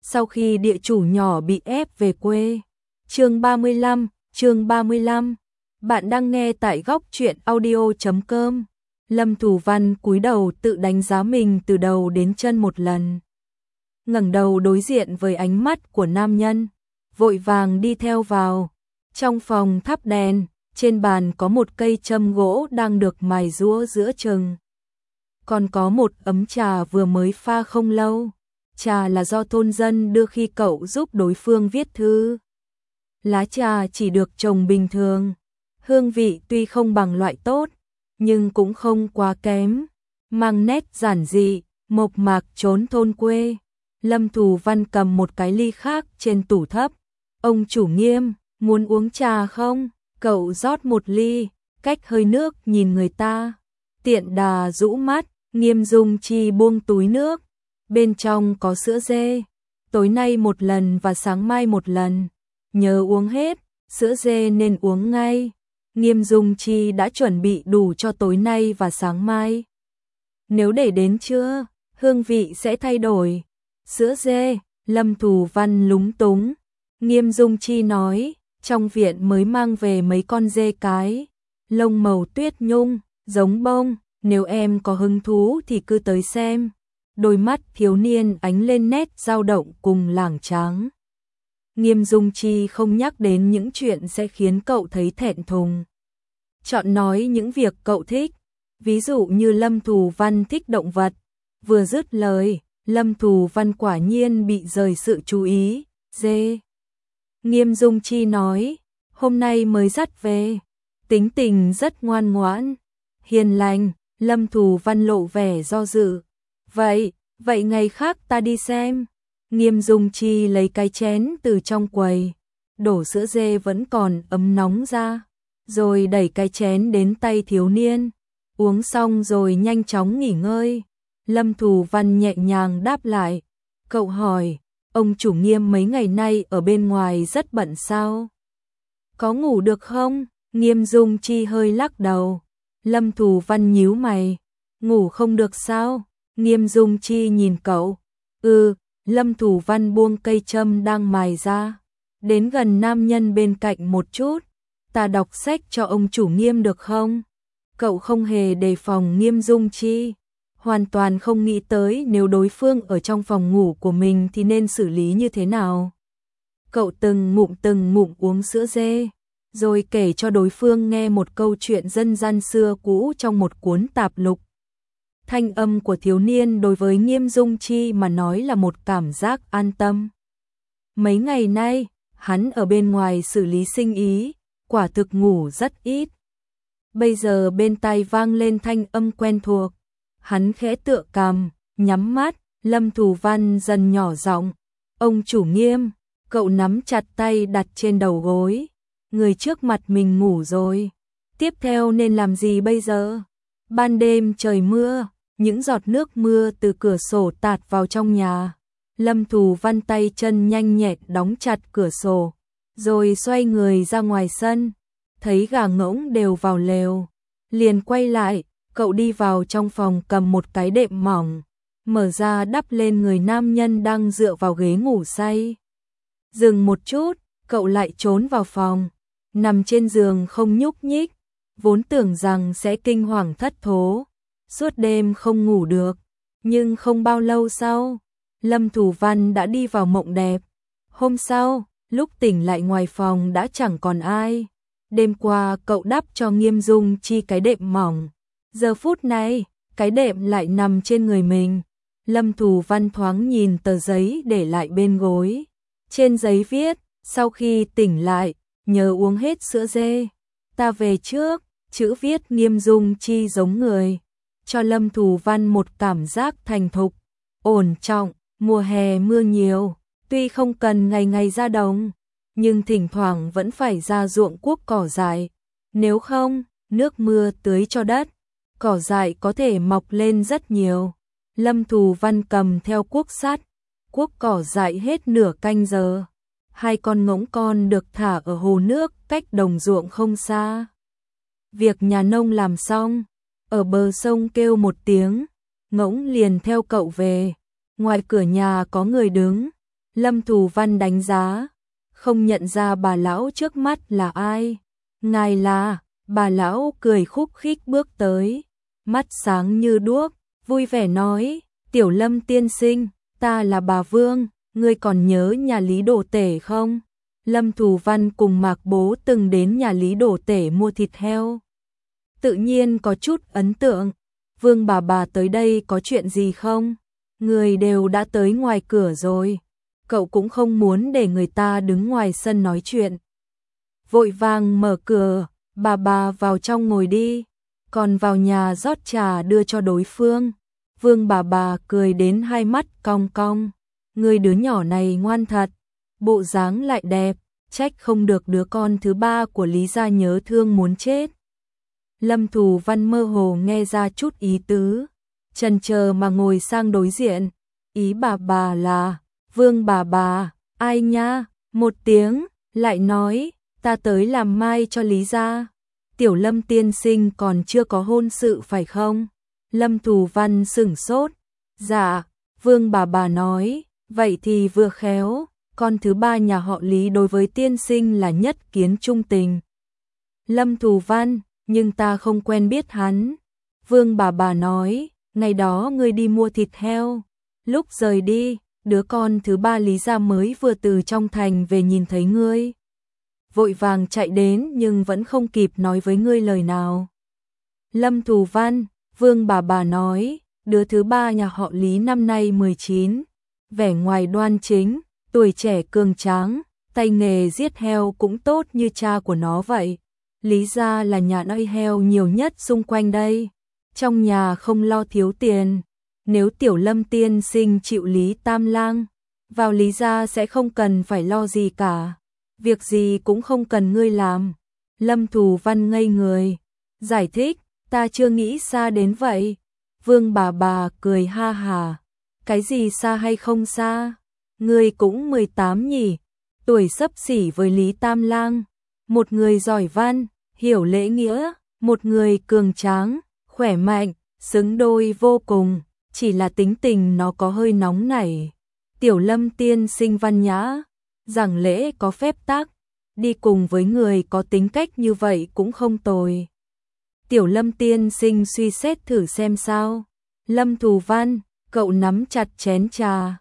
sau khi địa chủ nhỏ bị ép về quê. Chương 35. Bạn đang nghe tại góc truyện audio.com. Lâm Thù Văn cúi đầu tự đánh giá mình từ đầu đến chân một lần. Ngẩng đầu đối diện với ánh mắt của nam nhân, vội vàng đi theo vào. Trong phòng thắp đèn, trên bàn có một cây châm gỗ đang được mài giũa giữa chừng. Còn có một ấm trà vừa mới pha không lâu. Trà là do thôn dân đưa khi cậu giúp đối phương viết thư. Lá trà chỉ được trồng bình thường. Hương vị tuy không bằng loại tốt, nhưng cũng không quá kém. Mang nét giản dị, mộc mạc chốn thôn quê. Lâm Thù Văn cầm một cái ly khác trên tủ thấp. Ông chủ Nghiêm, muốn uống trà không? Cậu rót một ly, cách hơi nước nhìn người ta. Tiện đà rũ mắt, Nghiêm Dung Chi buông túi nước. Bên trong có sữa dê. Tối nay một lần và sáng mai một lần. Nhớ uống hết, sữa dê nên uống ngay. Nghiêm Dung Chi đã chuẩn bị đủ cho tối nay và sáng mai. Nếu để đến trưa, hương vị sẽ thay đổi. Sữa dê, Lâm Thù Văn lúng túng. Nghiêm Dung Chi nói, trong viện mới mang về mấy con dê cái. Lông màu tuyết nhung, giống bông, nếu em có hứng thú thì cứ tới xem. Đôi mắt thiếu niên ánh lên nét dao động cùng lảng tráng. Nghiêm Dung Chi không nhắc đến những chuyện sẽ khiến cậu thấy thẹn thùng. Chọn nói những việc cậu thích, ví dụ như Lâm Thù Văn thích động vật. Vừa dứt lời, Lâm Thù Văn quả nhiên bị rời sự chú ý. Dê. Nghiêm Dung Chi nói, hôm nay mới dắt về, tính tình rất ngoan ngoãn, hiền lành. Lâm Thù Văn lộ vẻ do dự. Vậy ngày khác ta đi xem. Nghiêm Dung Chi lấy cái chén từ trong quầy, đổ sữa dê vẫn còn ấm nóng ra, rồi đẩy cái chén đến tay thiếu niên. Uống xong rồi nhanh chóng nghỉ ngơi. Lâm Thù Văn nhẹ nhàng đáp lại. Cậu hỏi, ông chủ Nghiêm mấy ngày nay ở bên ngoài rất bận sao? Có ngủ được không? Nghiêm Dung Chi hơi lắc đầu. Lâm Thù Văn nhíu mày. Ngủ không được sao? Nghiêm Dung Chi nhìn cậu. Lâm Thù Văn buông cây châm đang mài ra. Đến gần nam nhân bên cạnh một chút. Ta đọc sách cho ông chủ Nghiêm được không? Cậu không hề đề phòng Nghiêm Dung Chi. Hoàn toàn không nghĩ tới nếu đối phương ở trong phòng ngủ của mình thì nên xử lý như thế nào. Cậu từng ngụm uống sữa dê, rồi kể cho đối phương nghe một câu chuyện dân gian xưa cũ trong một cuốn tạp lục. Thanh âm của thiếu niên đối với Nghiêm Dung Chi mà nói là một cảm giác an tâm. Mấy ngày nay, hắn ở bên ngoài xử lý sinh ý, quả thực ngủ rất ít. Bây giờ bên tai vang lên thanh âm quen thuộc. Hắn khẽ tựa cằm, nhắm mắt. Lâm Thù Văn dần nhỏ giọng. Ông chủ Nghiêm. Cậu nắm chặt tay đặt trên đầu gối. Người trước mặt mình ngủ rồi. Tiếp theo nên làm gì bây giờ? Ban đêm trời mưa, những giọt nước mưa từ cửa sổ tạt vào trong nhà. Lâm Thù Văn tay chân nhanh nhẹn đóng chặt cửa sổ, rồi xoay người ra ngoài sân. Thấy gà ngỗng đều vào lều, liền quay lại. Cậu đi vào trong phòng cầm một cái đệm mỏng, mở ra đắp lên người nam nhân đang dựa vào ghế ngủ say. Dừng một chút, cậu lại trốn vào phòng, nằm trên giường không nhúc nhích, vốn tưởng rằng sẽ kinh hoàng thất thố, suốt đêm không ngủ được. Nhưng không bao lâu sau, Lâm Thù Văn đã đi vào mộng đẹp. Hôm sau, lúc tỉnh lại ngoài phòng đã chẳng còn ai. Đêm qua cậu đắp cho Nghiêm Dung Chi cái đệm mỏng. Giờ phút này, cái đệm lại nằm trên người mình. Lâm Thù Văn thoáng nhìn tờ giấy để lại bên gối. Trên giấy viết, sau khi tỉnh lại, nhớ uống hết sữa dê. Ta về trước, chữ viết Nghiêm Dung Chi giống người. Cho Lâm Thù Văn một cảm giác thành thục, ổn trọng. Mùa hè mưa nhiều, tuy không cần ngày ngày ra đồng, nhưng thỉnh thoảng vẫn phải ra ruộng cuốc cỏ dại. Nếu không, nước mưa tưới cho đất, cỏ dại có thể mọc lên rất nhiều. Lâm Thù Văn cầm theo cuốc sắt, cuốc cỏ dại hết nửa canh giờ. 2 con ngỗng con được thả ở hồ nước cách đồng ruộng không xa. Việc nhà nông làm xong, ở bờ sông kêu một tiếng, ngỗng liền theo cậu về. Ngoài cửa nhà có người đứng, Lâm Thù Văn đánh giá, không nhận ra bà lão trước mắt là ai. Ngài là, bà lão cười khúc khích bước tới, mắt sáng như đuốc, vui vẻ nói, Tiểu Lâm tiên sinh, ta là bà Vương, ngươi còn nhớ nhà Lý Đồ Tể không? Lâm Thù Văn cùng Mạc Bố từng đến nhà Lý Đồ Tể mua thịt heo. Tự nhiên có chút ấn tượng. Vương bà tới đây có chuyện gì không? Người đều đã tới ngoài cửa rồi. Cậu cũng không muốn để người ta đứng ngoài sân nói chuyện. Vội vàng mở cửa, bà vào trong ngồi đi. Còn vào nhà rót trà đưa cho đối phương. Vương bà cười đến hai mắt cong cong. Người đứa nhỏ này ngoan thật, bộ dáng lại đẹp, trách không được đứa con thứ ba của Lý gia nhớ thương muốn chết. Lâm Thù Văn mơ hồ nghe ra chút ý tứ, chần chờ mà ngồi sang đối diện. Ý bà là, Vương bà, ai nha? Một tiếng, lại nói, ta tới làm mai cho Lý gia. Tiểu Lâm tiên sinh còn chưa có hôn sự phải không? Lâm Thù Văn sửng sốt. Dạ, Vương bà nói, vậy thì vừa khéo, con thứ ba nhà họ Lý đối với tiên sinh là nhất kiến trung tình. Lâm Thù Văn, nhưng ta không quen biết hắn. Vương bà nói, ngày đó ngươi đi mua thịt heo, lúc rời đi, đứa con thứ ba Lý gia mới vừa từ trong thành về nhìn thấy ngươi. Vội vàng chạy đến nhưng vẫn không kịp nói với ngươi lời nào. Lâm Thù Văn, Vương bà nói, đứa thứ ba nhà họ Lý năm nay 19, vẻ ngoài đoan chính, tuổi trẻ cường tráng, tay nghề giết heo cũng tốt như cha của nó vậy. Lý gia là nhà nuôi heo nhiều nhất xung quanh đây, trong nhà không lo thiếu tiền. Nếu Tiểu Lâm tiên sinh chịu Lý Tam Lang vào Lý gia sẽ không cần phải lo gì cả, việc gì cũng không cần ngươi làm. Lâm Thù Văn ngây người, giải thích, ta chưa nghĩ xa đến vậy. Vương bà cười ha hà, cái gì xa hay không xa, ngươi cũng 18 nhỉ, tuổi xấp xỉ với Lý Tam Lang, một người giỏi văn, hiểu lễ nghĩa, một người cường tráng, khỏe mạnh, xứng đôi vô cùng, chỉ là tính tình nó có hơi nóng nảy. Tiểu Lâm tiên sinh văn nhã, giảng lễ có phép tắc, đi cùng với người có tính cách như vậy cũng không tồi. Tiểu Lâm tiên sinh suy xét thử xem sao. Lâm Thù Văn, cậu nắm chặt chén trà.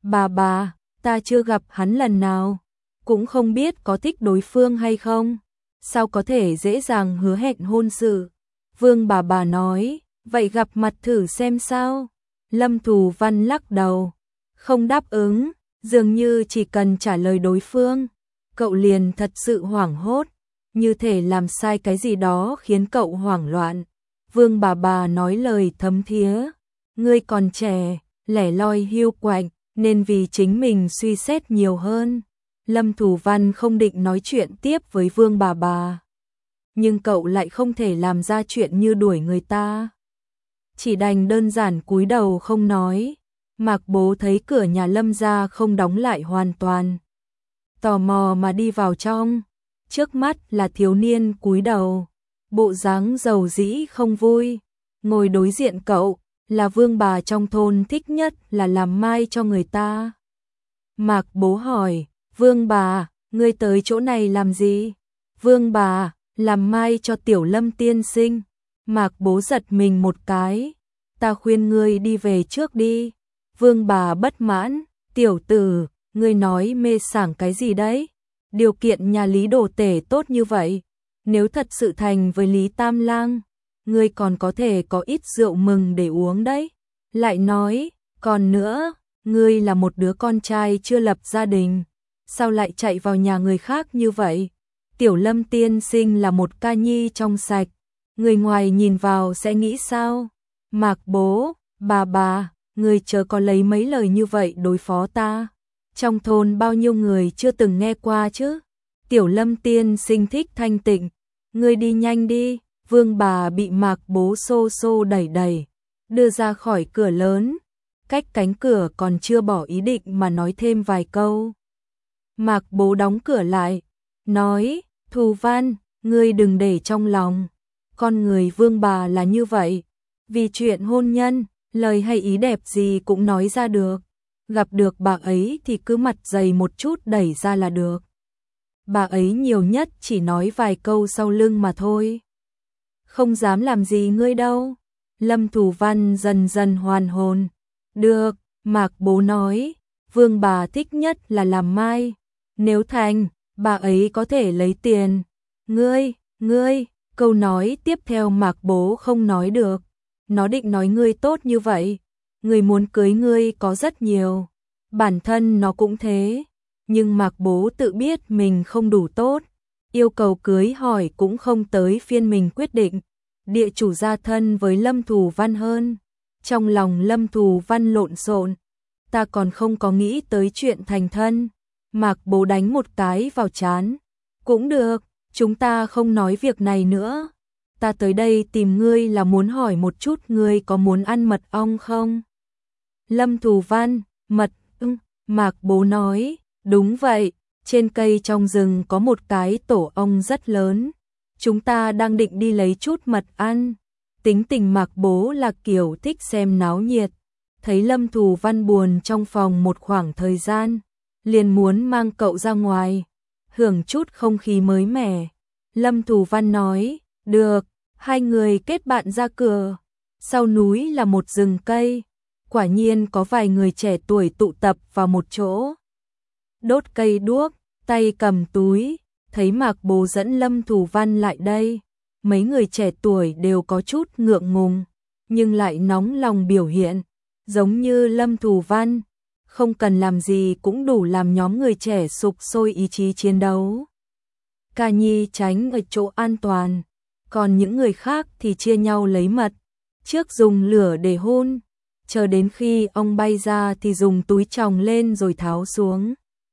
Bà, ta chưa gặp hắn lần nào, cũng không biết có thích đối phương hay không, sao có thể dễ dàng hứa hẹn hôn sự. Vương bà nói, vậy gặp mặt thử xem sao. Lâm Thù Văn lắc đầu, không đáp ứng, dường như chỉ cần trả lời đối phương, cậu liền thật sự hoảng hốt, như thể làm sai cái gì đó khiến cậu hoảng loạn. Vương bà nói lời thấm thía, ngươi còn trẻ, lẻ loi hiu quạnh, nên vì chính mình suy xét nhiều hơn. Lâm Thù Văn không định nói chuyện tiếp với Vương bà, nhưng cậu lại không thể làm ra chuyện như đuổi người ta, chỉ đành đơn giản cúi đầu không nói. Mạc Bố thấy cửa nhà Lâm gia không đóng lại hoàn toàn, tò mò mà đi vào trong. Trước mắt là thiếu niên cúi đầu, bộ dáng rầu rĩ không vui. Ngồi đối diện cậu là Vương bà trong thôn thích nhất là làm mai cho người ta. Mạc Bố hỏi, Vương bà, ngươi tới chỗ này làm gì? Vương bà, làm mai cho Tiểu Lâm tiên sinh. Mạc Bố giật mình một cái, ta khuyên ngươi đi về trước đi. Vương bà bất mãn, tiểu tử, ngươi nói mê sảng cái gì đấy? Điều kiện nhà Lý Đồ Tể tốt như vậy, nếu thật sự thành với Lý Tam Lang, ngươi còn có thể có ít rượu mừng để uống đấy. Lại nói, còn nữa, ngươi là một đứa con trai chưa lập gia đình, sao lại chạy vào nhà người khác như vậy? Tiểu Lâm tiên sinh là một ca nhi trong sạch, người ngoài nhìn vào sẽ nghĩ sao? Mạc Bố, bà, người chớ có lấy mấy lời như vậy đối phó ta. Trong thôn bao nhiêu người chưa từng nghe qua chứ? Tiểu Lâm tiên sinh thích thanh tịnh, ngươi đi nhanh đi. Vương bà bị Mạc Bố xô đẩy, đưa ra khỏi cửa lớn, cách cánh cửa còn chưa bỏ ý định mà nói thêm vài câu. Mạc Bố đóng cửa lại, nói, Thù Văn, ngươi đừng để trong lòng, con người Vương bà là như vậy, vì chuyện hôn nhân, lời hay ý đẹp gì cũng nói ra được. gặp được bà ấy thì cứ mặt dày một chút đẩy ra là được. Bà ấy nhiều nhất chỉ nói vài câu sau lưng mà thôi. Không dám làm gì ngươi đâu. Lâm Thù Văn dần dần hoàn hồn. Được, Mạc Bố nói, Vương bà thích nhất là làm mai. Nếu thành, bà ấy có thể lấy tiền. Ngươi, câu nói tiếp theo Mạc Bố không nói được. Nó định nói ngươi tốt như vậy. Người muốn cưới ngươi có rất nhiều. Bản thân nó cũng thế. Nhưng Mạc Bố tự biết mình không đủ tốt. Yêu cầu cưới hỏi cũng không tới phiên mình quyết định. Địa chủ gia thân với Lâm Thù Văn hơn. Trong lòng Lâm Thù Văn lộn xộn. Ta còn không có nghĩ tới chuyện thành thân. Mạc Bố đánh một cái vào trán. Cũng được, chúng ta không nói việc này nữa. Ta tới đây tìm ngươi là muốn hỏi một chút ngươi có muốn ăn mật ong không? Lâm Thù Văn, mật, Mạc Bố nói, đúng vậy, trên cây trong rừng có một cái tổ ong rất lớn. Chúng ta đang định đi lấy chút mật ăn. Tính tình Mạc Bố là kiểu thích xem náo nhiệt. Thấy Lâm Thù Văn buồn trong phòng một khoảng thời gian, liền muốn mang cậu ra ngoài, hưởng chút không khí mới mẻ. Lâm Thù Văn nói, được, hai người kết bạn ra cửa. Sau núi là một rừng cây, quả nhiên có vài người trẻ tuổi tụ tập vào một chỗ. Đốt cây đuốc, tay cầm túi, thấy Mạc Bố dẫn Lâm Thù Văn lại đây. Mấy người trẻ tuổi đều có chút ngượng ngùng, nhưng lại nóng lòng biểu hiện, giống như Lâm Thù Văn, không cần làm gì cũng đủ làm nhóm người trẻ sục sôi ý chí chiến đấu. Ca Nhi tránh ở chỗ an toàn, còn những người khác thì chia nhau lấy mật, trước dùng lửa để hun, chờ đến khi ong bay ra thì dùng túi tròng lên rồi tháo xuống.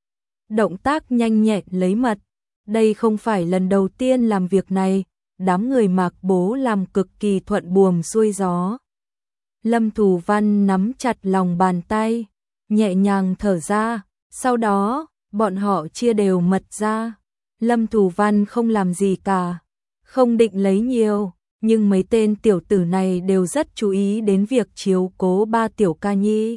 Động tác nhanh nhẹn lấy mật, đây không phải lần đầu tiên làm việc này, đám người Mạc Bố làm cực kỳ thuận buồm xuôi gió. Lâm Thù Văn nắm chặt lòng bàn tay, nhẹ nhàng thở ra, sau đó, bọn họ chia đều mật ra. Lâm Thù Văn không làm gì cả, không định lấy nhiều, nhưng mấy tên tiểu tử này đều rất chú ý đến việc chiếu cố ba tiểu ca nhi.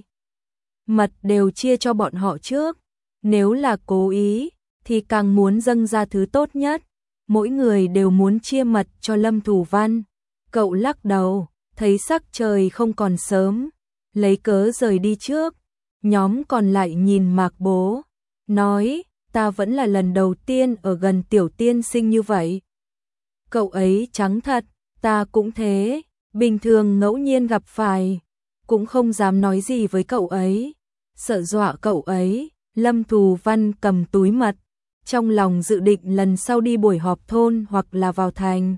Mật đều chia cho bọn họ trước, nếu là cố ý, thì càng muốn dâng ra thứ tốt nhất. Mỗi người đều muốn chia mật cho Lâm Thù Văn. Cậu lắc đầu, thấy sắc trời không còn sớm, lấy cớ rời đi trước. Nhóm còn lại nhìn Mạc Bố, nói, ta vẫn là lần đầu tiên ở gần tiểu tiên sinh như vậy. Cậu ấy trắng thật, ta cũng thế, bình thường ngẫu nhiên gặp phải, cũng không dám nói gì với cậu ấy, sợ dọa cậu ấy. Lâm Thù Văn cầm túi mật, trong lòng dự định lần sau đi buổi họp thôn hoặc là vào thành.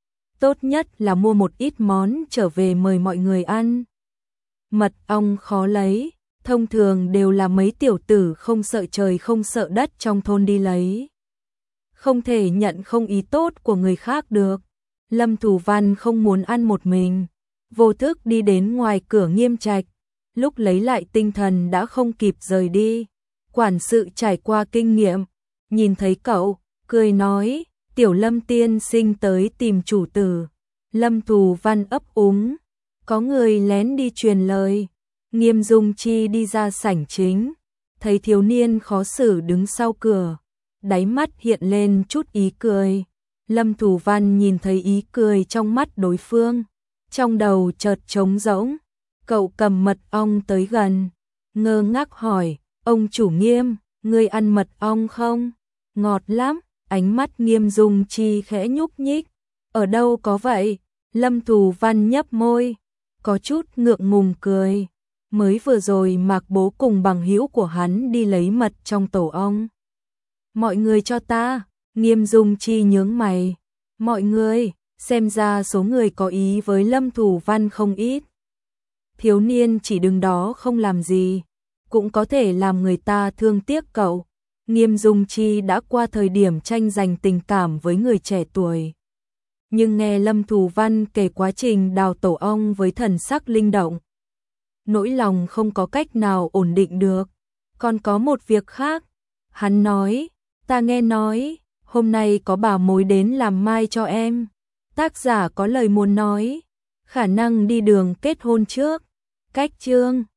Tốt nhất là mua một ít món trở về mời mọi người ăn. Mật ong khó lấy, thông thường đều là mấy tiểu tử không sợ trời không sợ đất trong thôn đi lấy. Không thể nhận không ý tốt của người khác được. Lâm Thù Văn không muốn ăn một mình, vô thức đi đến ngoài cửa Nghiêm Trạch. Lúc lấy lại tinh thần đã không kịp rời đi. Quản sự trải qua kinh nghiệm, nhìn thấy cậu, cười nói, tiểu Lâm tiên sinh tới tìm chủ tử. Lâm Thù Văn ấp úng, có người lén đi truyền lời. Nghiêm Dung Chi đi ra sảnh chính, thấy thiếu niên khó xử đứng sau cửa, đáy mắt hiện lên chút ý cười. Lâm Thù Văn nhìn thấy ý cười trong mắt đối phương, trong đầu chợt trống rỗng. Cậu cầm mật ong tới gần, ngơ ngác hỏi, ông chủ Nghiêm, ngươi ăn mật ong không? Ngọt lắm. Ánh mắt Nghiêm Dung Chi khẽ nhúc nhích. Ở đâu có vậy? Lâm Thù Văn nhấp môi, có chút ngượng ngùng cười. Mới vừa rồi Mạc Bố cùng bằng hữu của hắn đi lấy mật trong tổ ong. Mọi người cho ta. Nghiêm Dung Chi nhướng mày. Mọi người, xem ra số người có ý với Lâm Thù Văn không ít. Thiếu niên chỉ đứng đó không làm gì, cũng có thể làm người ta thương tiếc cậu. Nghiêm Dung Chi đã qua thời điểm tranh giành tình cảm với người trẻ tuổi. Nhưng nghe Lâm Thù Văn kể quá trình đào tổ ong với thần sắc linh động, nỗi lòng không có cách nào ổn định được. Còn có một việc khác, hắn nói, ta nghe nói, hôm nay có bà mối đến làm mai cho em. Tác giả có lời muốn nói, khả năng đi đường kết hôn trước. Cách chương